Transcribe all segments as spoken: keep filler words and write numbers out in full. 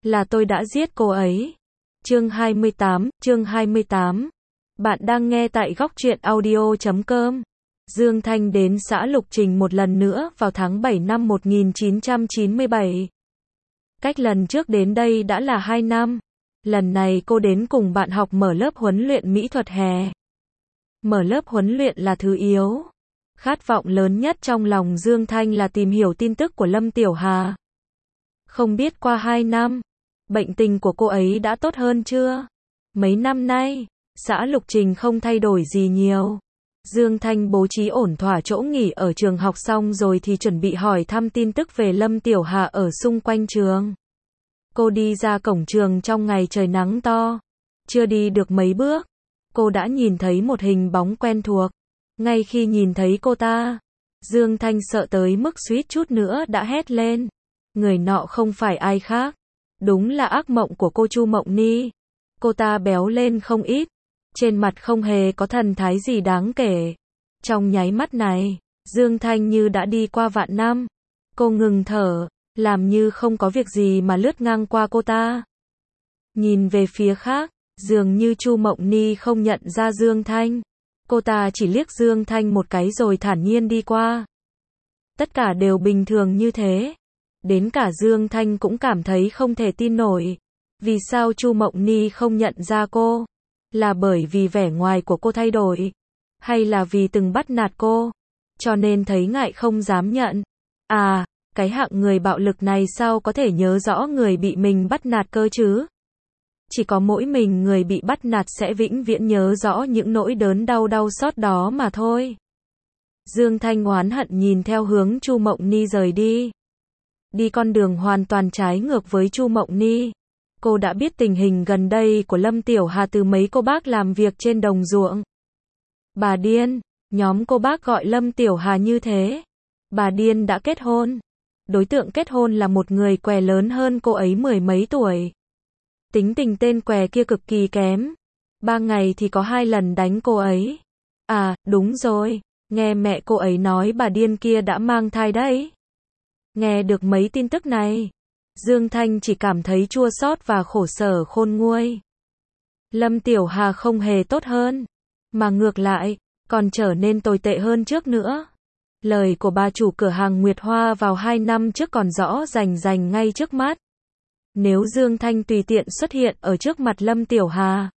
là tôi đã giết cô ấy. Chương hai mươi tám, chương hai mươi tám. Bạn đang nghe tại góc truyện audio chấm com. Dương Thanh đến xã Lục Trình một lần nữa vào tháng bảy năm một nghìn chín trăm chín mươi bảy. Cách lần trước đến đây đã là hai năm. Lần này cô đến cùng bạn học mở lớp huấn luyện mỹ thuật hè. Mở lớp huấn luyện là thứ yếu. Khát vọng lớn nhất trong lòng Dương Thanh là tìm hiểu tin tức của Lâm Tiểu Hà. Không biết qua hai năm, bệnh tình của cô ấy đã tốt hơn chưa? Mấy năm nay, xã Lục Trình không thay đổi gì nhiều. Dương Thanh bố trí ổn thỏa chỗ nghỉ ở trường học xong rồi thì chuẩn bị hỏi thăm tin tức về Lâm Tiểu Hà ở xung quanh trường. Cô đi ra cổng trường trong ngày trời nắng to. Chưa đi được mấy bước, cô đã nhìn thấy một hình bóng quen thuộc. Ngay khi nhìn thấy cô ta, Dương Thanh sợ tới mức suýt chút nữa đã hét lên. Người nọ không phải ai khác, đúng là ác mộng của cô Chu Mộng Ni. Cô ta béo lên không ít, trên mặt không hề có thần thái gì đáng kể. Trong nháy mắt này, Dương Thanh như đã đi qua vạn năm. Cô ngừng thở, làm như không có việc gì mà lướt ngang qua cô ta. Nhìn về phía khác, dường như Chu Mộng Ni không nhận ra Dương Thanh. Cô ta chỉ liếc Dương Thanh một cái rồi thản nhiên đi qua. Tất cả đều bình thường như thế. Đến cả Dương Thanh cũng cảm thấy không thể tin nổi. Vì sao Chu Mộng Ni không nhận ra cô? Là bởi vì vẻ ngoài của cô thay đổi? Hay là vì từng bắt nạt cô, cho nên thấy ngại không dám nhận? À, cái hạng người bạo lực này sao có thể nhớ rõ người bị mình bắt nạt cơ chứ? Chỉ có mỗi mình người bị bắt nạt sẽ vĩnh viễn nhớ rõ những nỗi đớn đau đau xót đó mà thôi. Dương Thanh oán hận nhìn theo hướng Chu Mộng Ni rời đi. Đi con đường hoàn toàn trái ngược với Chu Mộng Ni. Cô đã biết tình hình gần đây của Lâm Tiểu Hà từ mấy cô bác làm việc trên đồng ruộng. Bà điên, nhóm cô bác gọi Lâm Tiểu Hà như thế. Bà điên đã kết hôn. Đối tượng kết hôn là một người què lớn hơn cô ấy mười mấy tuổi. Tính tình tên què kia cực kỳ kém. Ba ngày thì có hai lần đánh cô ấy. À, đúng rồi, nghe mẹ cô ấy nói bà điên kia đã mang thai đấy. Nghe được mấy tin tức này, Dương Thanh chỉ cảm thấy chua xót và khổ sở khôn nguôi. Lâm Tiểu Hà không hề tốt hơn, mà ngược lại, còn trở nên tồi tệ hơn trước nữa. Lời của bà chủ cửa hàng Nguyệt Hoa vào hai năm trước còn rõ rành rành ngay trước mắt. Nếu Dương Thanh tùy tiện xuất hiện ở trước mặt Lâm Tiểu Hà,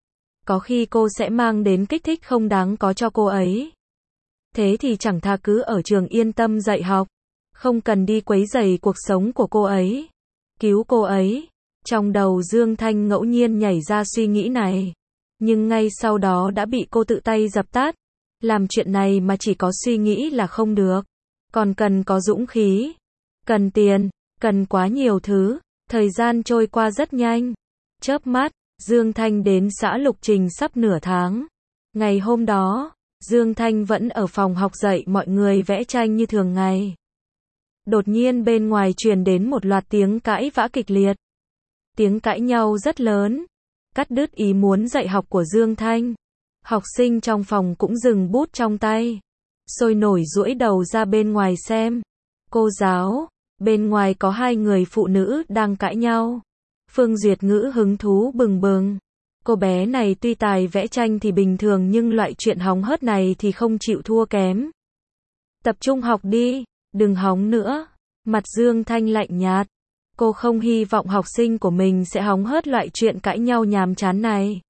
có khi cô sẽ mang đến kích thích không đáng có cho cô ấy. Thế thì chẳng thà cứ ở trường yên tâm dạy học, không cần đi quấy rầy cuộc sống của cô ấy, cứu cô ấy. Trong đầu Dương Thanh ngẫu nhiên nhảy ra suy nghĩ này, nhưng ngay sau đó đã bị cô tự tay dập tắt. Làm chuyện này mà chỉ có suy nghĩ là không được, còn cần có dũng khí, cần tiền, cần quá nhiều thứ. Thời gian trôi qua rất nhanh. Chớp mắt, Dương Thanh đến xã Lục Trình sắp nửa tháng. Ngày hôm đó, Dương Thanh vẫn ở phòng học dạy mọi người vẽ tranh như thường ngày. Đột nhiên bên ngoài truyền đến một loạt tiếng cãi vã kịch liệt. Tiếng cãi nhau rất lớn, cắt đứt ý muốn dạy học của Dương Thanh. Học sinh trong phòng cũng dừng bút trong tay, sôi nổi duỗi đầu ra bên ngoài xem. Cô giáo, bên ngoài có hai người phụ nữ đang cãi nhau. Phương Duyệt Ngữ hứng thú bừng bừng. Cô bé này tuy tài vẽ tranh thì bình thường nhưng loại chuyện hóng hớt này thì không chịu thua kém. Tập trung học đi, đừng hóng nữa. Mặt Dương Thanh lạnh nhạt. Cô không hy vọng học sinh của mình sẽ hóng hớt loại chuyện cãi nhau nhàm chán này.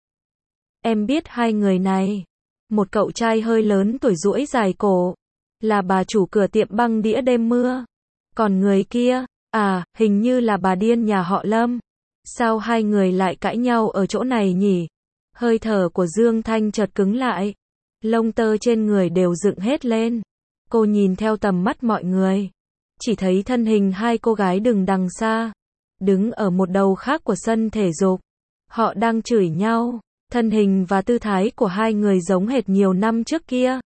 Em biết hai người này. Một cậu trai hơi lớn tuổi duỗi dài cổ, là bà chủ cửa tiệm băng đĩa đêm mưa. Còn người kia, à, hình như là bà điên nhà họ Lâm. Sao hai người lại cãi nhau ở chỗ này nhỉ? Hơi thở của Dương Thanh chợt cứng lại. Lông tơ trên người đều dựng hết lên. Cô nhìn theo tầm mắt mọi người, chỉ thấy thân hình hai cô gái đứng đằng xa, đứng ở một đầu khác của sân thể dục. Họ đang chửi nhau. Thân hình và tư thái của hai người giống hệt nhiều năm trước kia.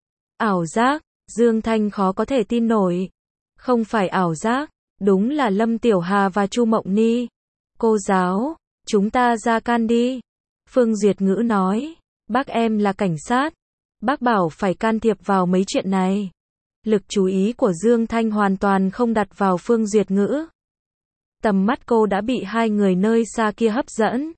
Ảo giác, Dương Thanh khó có thể tin nổi. Không phải ảo giác, đúng là Lâm Tiểu Hà và Chu Mộng Ni. Cô giáo, chúng ta ra can đi. Phương Duyệt Ngữ nói, bác em là cảnh sát. Bác bảo phải can thiệp vào mấy chuyện này. Lực chú ý của Dương Thanh hoàn toàn không đặt vào Phương Duyệt Ngữ. Tầm mắt cô đã bị hai người nơi xa kia hấp dẫn.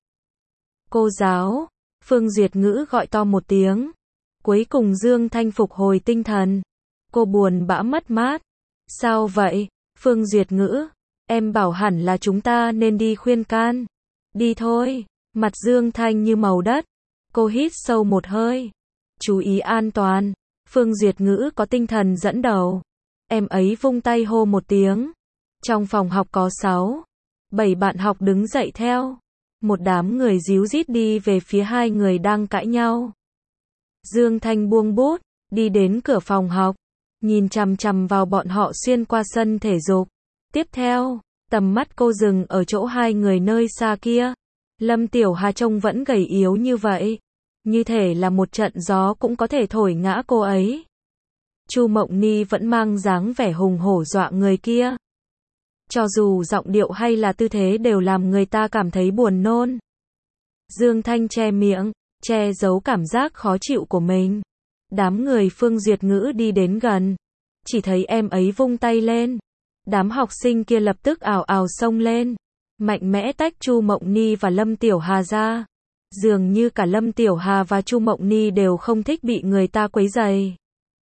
Cô giáo, Phương Duyệt Ngữ gọi to một tiếng. Cuối cùng Dương Thanh phục hồi tinh thần. Cô buồn bã mất mát. Sao vậy, Phương Duyệt Ngữ? Em bảo hẳn là chúng ta nên đi khuyên can. Đi thôi. Mặt Dương Thanh như màu đất. Cô hít sâu một hơi. Chú ý an toàn. Phương Duyệt Ngữ có tinh thần dẫn đầu. Em ấy vung tay hô một tiếng. Trong phòng học có sáu, bảy bạn học đứng dậy theo. Một đám người ríu rít đi về phía hai người đang cãi nhau. Dương Thanh buông bút, đi đến cửa phòng học, nhìn chằm chằm vào bọn họ xuyên qua sân thể dục. Tiếp theo, tầm mắt cô dừng ở chỗ hai người nơi xa kia. Lâm Tiểu Hà trông vẫn gầy yếu như vậy, như thể là một trận gió cũng có thể thổi ngã cô ấy. Chu Mộng Ni vẫn mang dáng vẻ hùng hổ dọa người kia. Cho dù giọng điệu hay là tư thế đều làm người ta cảm thấy buồn nôn. Dương Thanh che miệng, che giấu cảm giác khó chịu của mình. Đám người Phương Duyệt Ngữ đi đến gần. Chỉ thấy em ấy vung tay lên. Đám học sinh kia lập tức ào ào xông lên. Mạnh mẽ tách Chu Mộng Ni và Lâm Tiểu Hà ra. Dường như cả Lâm Tiểu Hà và Chu Mộng Ni đều không thích bị người ta quấy rầy.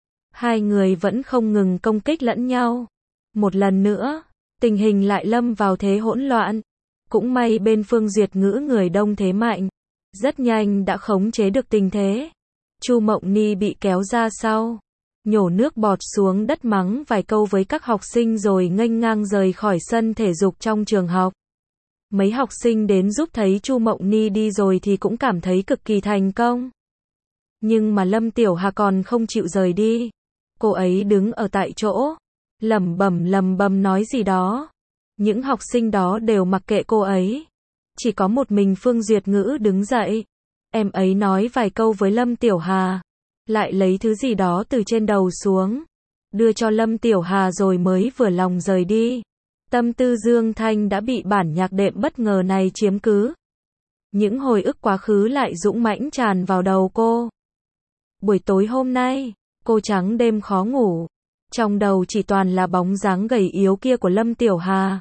Hai người vẫn không ngừng công kích lẫn nhau. Một lần nữa, tình hình lại lâm vào thế hỗn loạn. Cũng may bên Phương Duyệt Ngữ người đông thế mạnh, rất nhanh đã khống chế được tình thế. Chu Mộng Ni bị kéo ra sau, nhổ nước bọt xuống đất mắng vài câu với các học sinh rồi nghênh ngang rời khỏi sân thể dục trong trường học. Mấy học sinh đến giúp thấy Chu Mộng Ni đi rồi thì cũng cảm thấy cực kỳ thành công. Nhưng mà Lâm Tiểu Hà còn không chịu rời đi. Cô ấy đứng ở tại chỗ, lẩm bẩm lẩm bẩm nói gì đó. Những học sinh đó đều mặc kệ cô ấy. Chỉ có một mình Phương Duyệt Ngữ đứng dậy. Em ấy nói vài câu với Lâm Tiểu Hà, lại lấy thứ gì đó từ trên đầu xuống, đưa cho Lâm Tiểu Hà rồi mới vừa lòng rời đi. Tâm tư Dương Thanh đã bị bản nhạc đệm bất ngờ này chiếm cứ. Những hồi ức quá khứ lại dũng mãnh tràn vào đầu cô. Buổi tối hôm nay, cô trắng đêm khó ngủ. Trong đầu chỉ toàn là bóng dáng gầy yếu kia của Lâm Tiểu Hà.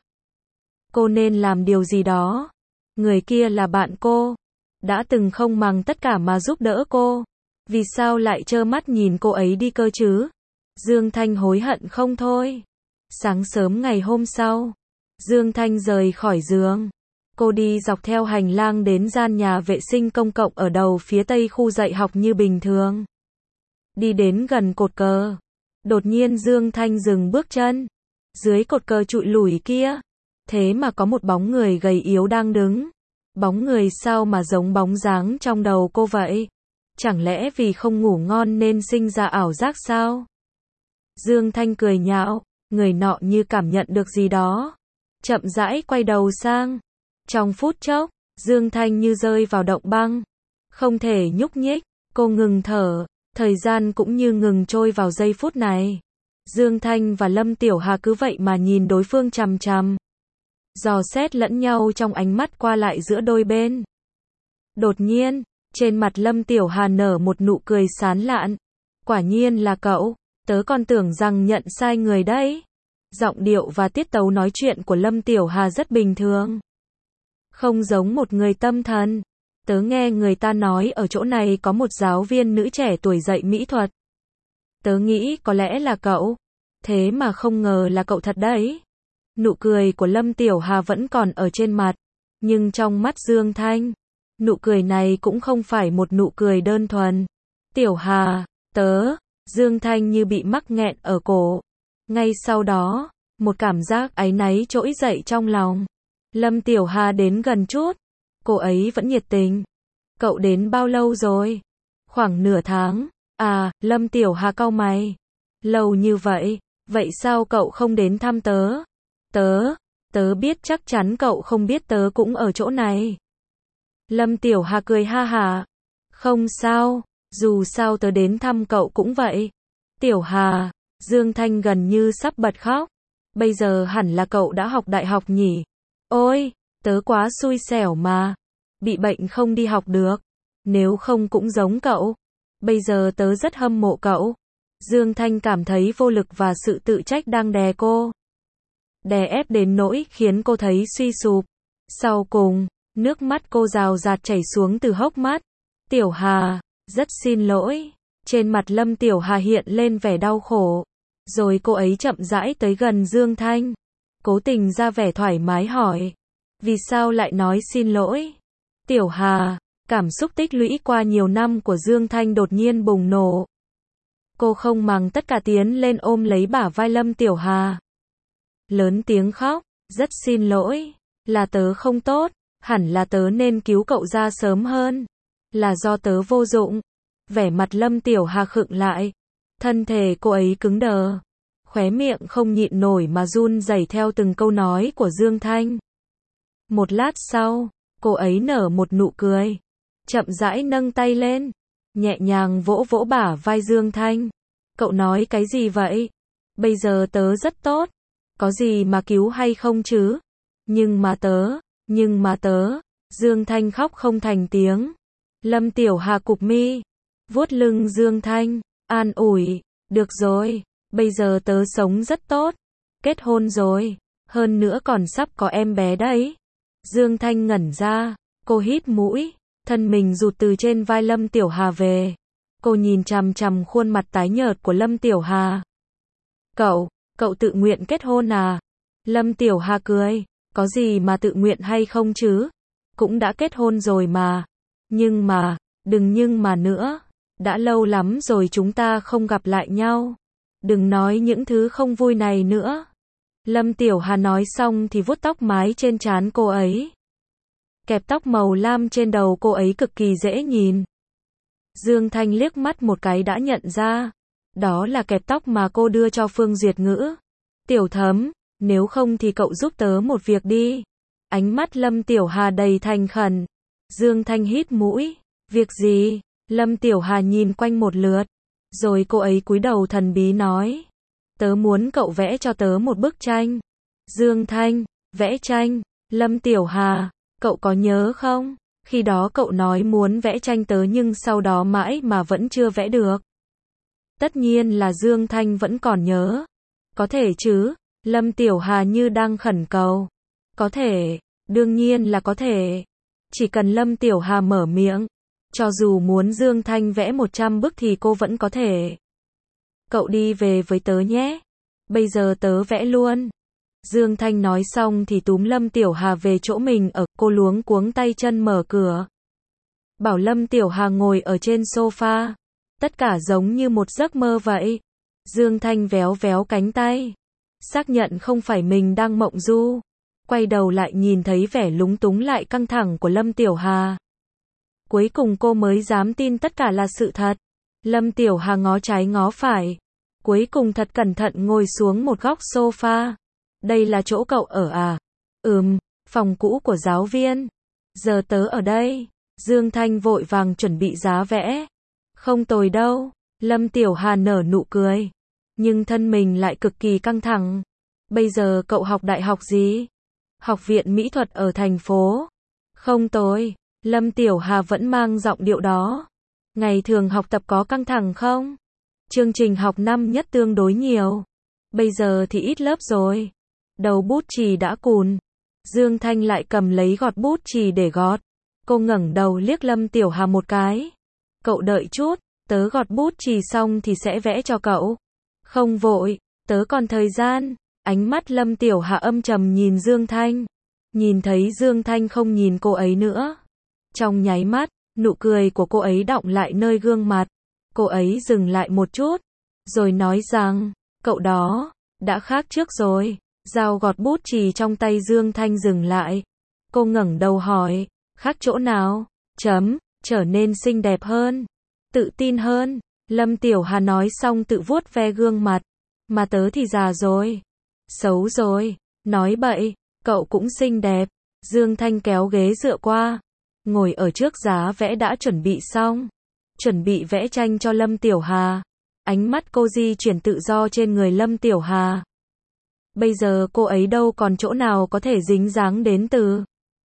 Cô nên làm điều gì đó. Người kia là bạn cô, đã từng không màng tất cả mà giúp đỡ cô. Vì sao lại trơ mắt nhìn cô ấy đi cơ chứ? Dương Thanh hối hận không thôi. Sáng sớm ngày hôm sau, Dương Thanh rời khỏi giường. Cô đi dọc theo hành lang đến gian nhà vệ sinh công cộng ở đầu phía tây khu dạy học như bình thường. Đi đến gần cột cờ, đột nhiên Dương Thanh dừng bước chân. Dưới cột cờ trụi lủi kia, thế mà có một bóng người gầy yếu đang đứng. Bóng người sao mà giống bóng dáng trong đầu cô vậy? Chẳng lẽ vì không ngủ ngon nên sinh ra ảo giác sao? Dương Thanh cười nhạo, người nọ như cảm nhận được gì đó, chậm rãi quay đầu sang. Trong phút chốc, Dương Thanh như rơi vào động băng, không thể nhúc nhích. Cô ngừng thở, thời gian cũng như ngừng trôi vào giây phút này. Dương Thanh và Lâm Tiểu Hà cứ vậy mà nhìn đối phương chằm chằm, dò xét lẫn nhau trong ánh mắt qua lại giữa đôi bên. Đột nhiên, trên mặt Lâm Tiểu Hà nở một nụ cười sán lạn. Quả nhiên là cậu, tớ còn tưởng rằng nhận sai người đấy. Giọng điệu và tiết tấu nói chuyện của Lâm Tiểu Hà rất bình thường, không giống một người tâm thần. Tớ nghe người ta nói ở chỗ này có một giáo viên nữ trẻ tuổi dạy mỹ thuật. Tớ nghĩ có lẽ là cậu, thế mà không ngờ là cậu thật đấy. Nụ cười của Lâm Tiểu Hà vẫn còn ở trên mặt, nhưng trong mắt Dương Thanh, nụ cười này cũng không phải một nụ cười đơn thuần. Tiểu Hà, tớ, Dương Thanh như bị mắc nghẹn ở cổ. Ngay sau đó, một cảm giác áy náy trỗi dậy trong lòng. Lâm Tiểu Hà đến gần chút, cô ấy vẫn nhiệt tình. Cậu đến bao lâu rồi? Khoảng nửa tháng. À, Lâm Tiểu Hà cau mày. Lâu như vậy, vậy sao cậu không đến thăm tớ? Tớ, tớ biết chắc chắn cậu không biết tớ cũng ở chỗ này. Lâm Tiểu Hà cười ha hả. Không sao, dù sao tớ đến thăm cậu cũng vậy. Tiểu Hà, Dương Thanh gần như sắp bật khóc. Bây giờ hẳn là cậu đã học đại học nhỉ? Ôi, tớ quá xui xẻo mà. Bị bệnh không đi học được. Nếu không cũng giống cậu. Bây giờ tớ rất hâm mộ cậu. Dương Thanh cảm thấy vô lực và sự tự trách đang đè cô. đè ép đến nỗi khiến cô thấy suy sụp. Sau cùng, nước mắt cô rào rạt chảy xuống từ hốc mắt. Tiểu Hà, rất xin lỗi. Trên mặt Lâm Tiểu Hà hiện lên vẻ đau khổ. Rồi cô ấy chậm rãi tới gần Dương Thanh. Cố tình ra vẻ thoải mái hỏi. Vì sao lại nói xin lỗi? Tiểu Hà, cảm xúc tích lũy qua nhiều năm của Dương Thanh đột nhiên bùng nổ. Cô không màng tất cả tiến lên ôm lấy bả vai Lâm Tiểu Hà. Lớn tiếng khóc, rất xin lỗi. Là tớ không tốt, hẳn là tớ nên cứu cậu ra sớm hơn. Là do tớ vô dụng. Vẻ mặt Lâm Tiểu Hà khựng lại. Thân thể cô ấy cứng đờ. Khóe miệng không nhịn nổi mà run rẩy theo từng câu nói của Dương Thanh. Một lát sau, cô ấy nở một nụ cười. Chậm rãi nâng tay lên. Nhẹ nhàng vỗ vỗ bả vai Dương Thanh. Cậu nói cái gì vậy? Bây giờ tớ rất tốt. Có gì mà cứu hay không chứ? Nhưng mà tớ, nhưng mà tớ. Dương Thanh khóc không thành tiếng. Lâm Tiểu Hà cụp mi. Vuốt lưng Dương Thanh. An ủi. Được rồi. Bây giờ tớ sống rất tốt. Kết hôn rồi. Hơn nữa còn sắp có em bé đấy. Dương Thanh ngẩn ra. Cô hít mũi. Thân mình rụt từ trên vai Lâm Tiểu Hà về. Cô nhìn chằm chằm khuôn mặt tái nhợt của Lâm Tiểu Hà. Cậu, cậu tự nguyện kết hôn à? Lâm Tiểu Hà cười. Có gì mà tự nguyện hay không chứ? Cũng đã kết hôn rồi mà. Nhưng mà, đừng nhưng mà nữa. Đã lâu lắm rồi chúng ta không gặp lại nhau. Đừng nói những thứ không vui này nữa. Lâm Tiểu Hà nói xong thì vuốt tóc mái trên trán cô ấy. Kẹp tóc màu lam trên đầu cô ấy cực kỳ dễ nhìn. Dương Thanh liếc mắt một cái đã nhận ra. Đó là kẹp tóc mà cô đưa cho Phương Duyệt Ngữ. Tiểu Thấm, nếu không thì cậu giúp tớ một việc đi. Ánh mắt Lâm Tiểu Hà đầy thành khẩn. Dương Thanh hít mũi. Việc gì? Lâm Tiểu Hà nhìn quanh một lượt. Rồi cô ấy cúi đầu thần bí nói. Tớ muốn cậu vẽ cho tớ một bức tranh. Dương Thanh, vẽ tranh. Lâm Tiểu Hà, cậu có nhớ không? Khi đó cậu nói muốn vẽ tranh tớ nhưng sau đó mãi mà vẫn chưa vẽ được. Tất nhiên là Dương Thanh vẫn còn nhớ. Có thể chứ? Lâm Tiểu Hà như đang khẩn cầu. Có thể, đương nhiên là có thể. Chỉ cần Lâm Tiểu Hà mở miệng. Cho dù muốn Dương Thanh vẽ một trăm bức thì cô vẫn có thể. Cậu đi về với tớ nhé. Bây giờ tớ vẽ luôn. Dương Thanh nói xong thì túm Lâm Tiểu Hà về chỗ mình ở, cô luống cuống tay chân mở cửa. Bảo Lâm Tiểu Hà ngồi ở trên sofa. Tất cả giống như một giấc mơ vậy. Dương Thanh véo véo cánh tay. Xác nhận không phải mình đang mộng du. Quay đầu lại nhìn thấy vẻ lúng túng lại căng thẳng của Lâm Tiểu Hà. Cuối cùng cô mới dám tin tất cả là sự thật. Lâm Tiểu Hà ngó trái ngó phải. Cuối cùng thật cẩn thận ngồi xuống một góc sofa. Đây là chỗ cậu ở à? Ừm, phòng cũ của giáo viên. Giờ tớ ở đây. Dương Thanh vội vàng chuẩn bị giá vẽ. Không tồi đâu. Lâm Tiểu Hà nở nụ cười. Nhưng thân mình lại cực kỳ căng thẳng. Bây giờ cậu học đại học gì? Học viện mỹ thuật ở thành phố. Không tồi. Lâm Tiểu Hà vẫn mang giọng điệu đó. Ngày thường học tập có căng thẳng không? Chương trình học năm nhất tương đối nhiều. Bây giờ thì ít lớp rồi. Đầu bút chì đã cùn. Dương Thanh lại cầm lấy gọt bút chì để gọt. Cô ngẩng đầu liếc Lâm Tiểu Hà một cái. Cậu đợi chút, tớ gọt bút chì xong thì sẽ vẽ cho cậu. Không vội, tớ còn thời gian. Ánh mắt Lâm Tiểu Hà âm trầm nhìn Dương Thanh. Nhìn thấy Dương Thanh không nhìn cô ấy nữa. Trong nháy mắt, nụ cười của cô ấy đọng lại nơi gương mặt. Cô ấy dừng lại một chút. Rồi nói rằng, cậu đó, đã khác trước rồi. Dao gọt bút chì trong tay Dương Thanh dừng lại. Cô ngẩng đầu hỏi, khác chỗ nào? Chấm, trở nên xinh đẹp hơn. Tự tin hơn. Lâm Tiểu Hà nói xong tự vuốt ve gương mặt. Mà tớ thì già rồi. Xấu rồi. Nói bậy, cậu cũng xinh đẹp. Dương Thanh kéo ghế dựa qua. Ngồi ở trước giá vẽ đã chuẩn bị xong. Chuẩn bị vẽ tranh cho Lâm Tiểu Hà. Ánh mắt cô di chuyển tự do trên người Lâm Tiểu Hà. Bây giờ cô ấy đâu còn chỗ nào có thể dính dáng đến từ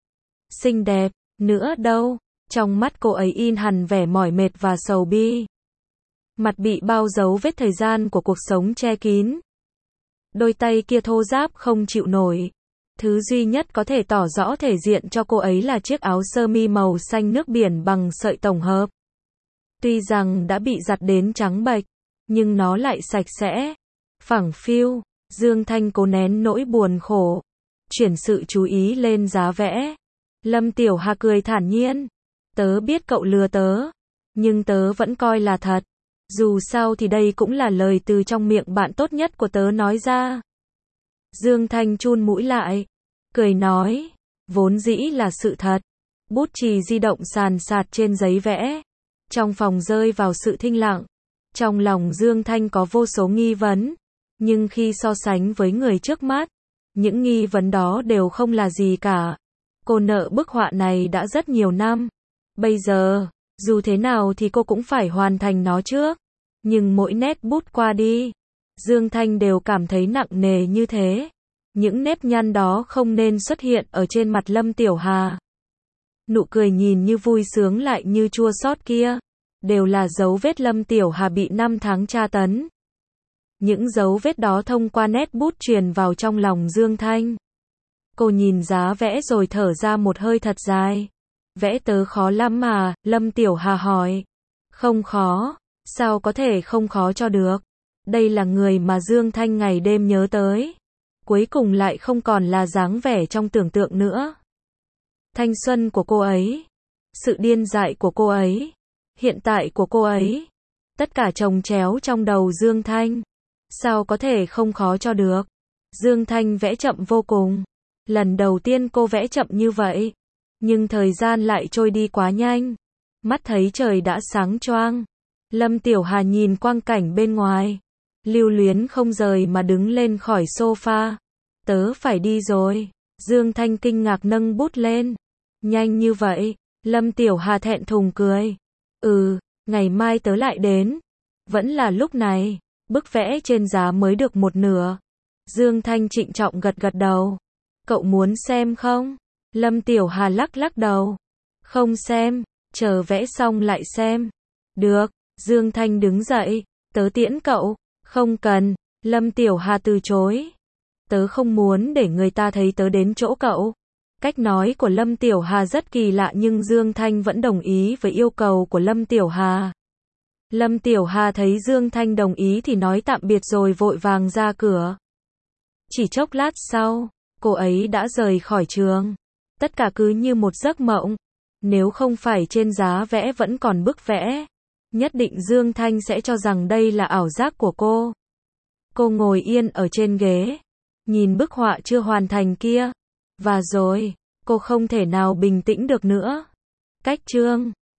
xinh đẹp nữa đâu. Trong mắt cô ấy in hẳn vẻ mỏi mệt và sầu bi. Mặt bị bao dấu vết thời gian của cuộc sống che kín. Đôi tay kia thô ráp không chịu nổi. Thứ duy nhất có thể tỏ rõ thể diện cho cô ấy là chiếc áo sơ mi màu xanh nước biển bằng sợi tổng hợp. Tuy rằng đã bị giặt đến trắng bệch, nhưng nó lại sạch sẽ, phẳng phiu. Dương Thanh cố nén nỗi buồn khổ, chuyển sự chú ý lên giá vẽ. Lâm Tiểu Hà cười thản nhiên. Tớ biết cậu lừa tớ, nhưng tớ vẫn coi là thật. Dù sao thì đây cũng là lời từ trong miệng bạn tốt nhất của tớ nói ra. Dương Thanh chun mũi lại, cười nói, vốn dĩ là sự thật. Bút chì di động sàn sạt trên giấy vẽ. Trong phòng rơi vào sự thinh lặng. Trong lòng Dương Thanh có vô số nghi vấn, nhưng khi so sánh với người trước mắt, những nghi vấn đó đều không là gì cả. Cô nợ bức họa này đã rất nhiều năm. Bây giờ, dù thế nào thì cô cũng phải hoàn thành nó trước. Nhưng mỗi nét bút qua đi, Dương Thanh đều cảm thấy nặng nề như thế. Những nếp nhăn đó không nên xuất hiện ở trên mặt Lâm Tiểu Hà. Nụ cười nhìn như vui sướng lại như chua xót kia, đều là dấu vết Lâm Tiểu Hà bị năm tháng tra tấn. Những dấu vết đó thông qua nét bút truyền vào trong lòng Dương Thanh. Cô nhìn giá vẽ rồi thở ra một hơi thật dài. Vẽ tớ khó lắm mà, Lâm Tiểu Hà hỏi. Không khó, sao có thể không khó cho được. Đây là người mà Dương Thanh ngày đêm nhớ tới. Cuối cùng lại không còn là dáng vẻ trong tưởng tượng nữa. Thanh xuân của cô ấy, sự điên dại của cô ấy, hiện tại của cô ấy, tất cả chồng chéo trong đầu Dương Thanh. Sao có thể không khó cho được. Dương Thanh vẽ chậm vô cùng. Lần đầu tiên cô vẽ chậm như vậy, nhưng thời gian lại trôi đi quá nhanh. Mắt thấy trời đã sáng choang. Lâm Tiểu Hà nhìn quang cảnh bên ngoài, lưu luyến không rời mà đứng lên khỏi sofa. Tớ phải đi rồi. Dương Thanh kinh ngạc nâng bút lên. Nhanh như vậy? Lâm Tiểu Hà thẹn thùng cười. Ừ, ngày mai tớ lại đến. Vẫn là lúc này. Bức vẽ trên giá mới được một nửa. Dương Thanh trịnh trọng gật gật đầu. Cậu muốn xem không? Lâm Tiểu Hà lắc lắc đầu. Không xem, chờ vẽ xong lại xem. Được, Dương Thanh đứng dậy. Tớ tiễn cậu. Không cần, Lâm Tiểu Hà từ chối. Tớ không muốn để người ta thấy tớ đến chỗ cậu. Cách nói của Lâm Tiểu Hà rất kỳ lạ nhưng Dương Thanh vẫn đồng ý với yêu cầu của Lâm Tiểu Hà. Lâm Tiểu Hà thấy Dương Thanh đồng ý thì nói tạm biệt rồi vội vàng ra cửa. Chỉ chốc lát sau, cô ấy đã rời khỏi trường. Tất cả cứ như một giấc mộng. Nếu không phải trên giá vẽ vẫn còn bức vẽ, nhất định Dương Thanh sẽ cho rằng đây là ảo giác của cô. Cô ngồi yên ở trên ghế, nhìn bức họa chưa hoàn thành kia. Và rồi, cô không thể nào bình tĩnh được nữa. Cách chương